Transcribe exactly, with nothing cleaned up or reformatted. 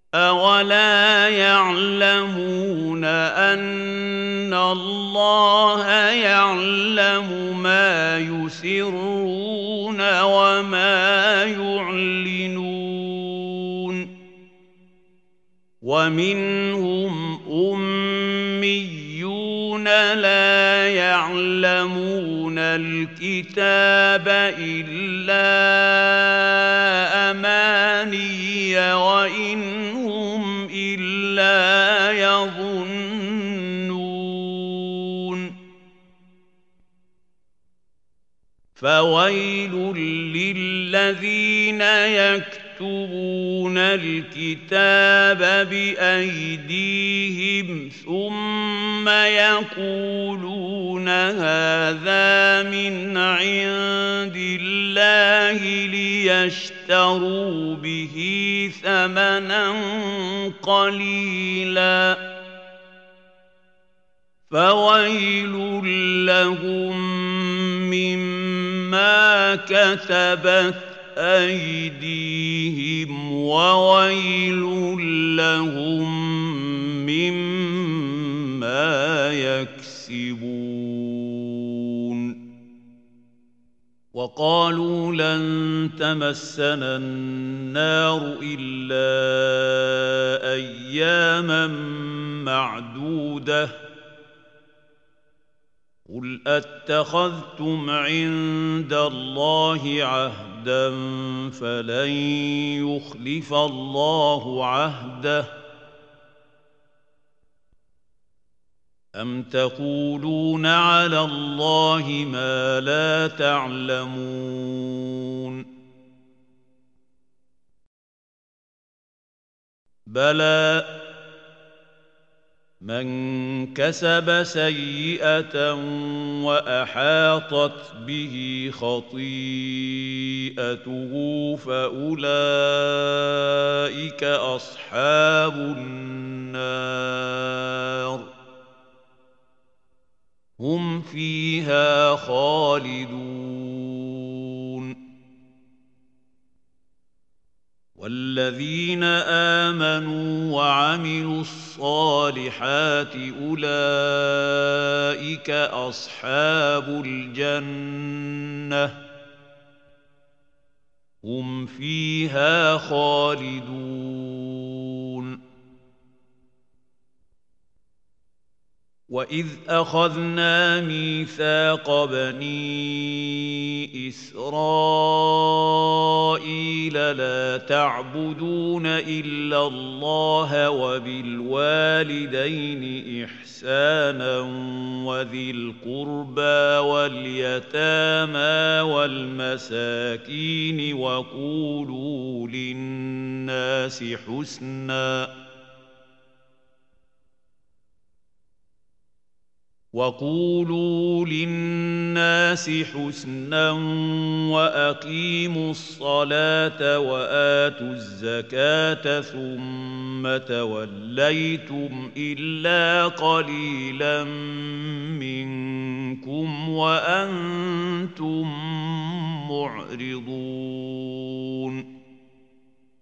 أولا يعلمون أن الله يعلم ما يسرون وما يعلنون ومنهم أميون لا يعلمون الكتاب إلا أماني وإن هم إلا يظنون فويل للذين يكتبون الكتاب بأيديهم ثم يقولون هذا من عند الله ليشتروا به ثمنا قليلا فويل لهم مما كتبت أيديهم وويل لهم مما يكسبون وقالوا لن تمسنا النار إلا أياما معدودة قل أتخذتم عند الله عهدا فلن يخلف الله عهده أم تقولون على الله ما لا تعلمون بلى من كسب سيئة وأحاطت به خطيئته فأولئك أصحاب النار هم فيها خالدون والذين آمنوا وعملوا الصالحات أولئك أصحاب الجنة هم فيها خالدون وإذ أخذنا ميثاق بني إسرائيل لا تعبدون إلا الله وبالوالدين إحسانا وذي القربى واليتامى والمساكين وقولوا للناس حسناً وقولوا للناس حسنا وأقيموا الصلاة وآتوا الزكاة ثم توليتم إلا قليلا منكم وأنتم معرضون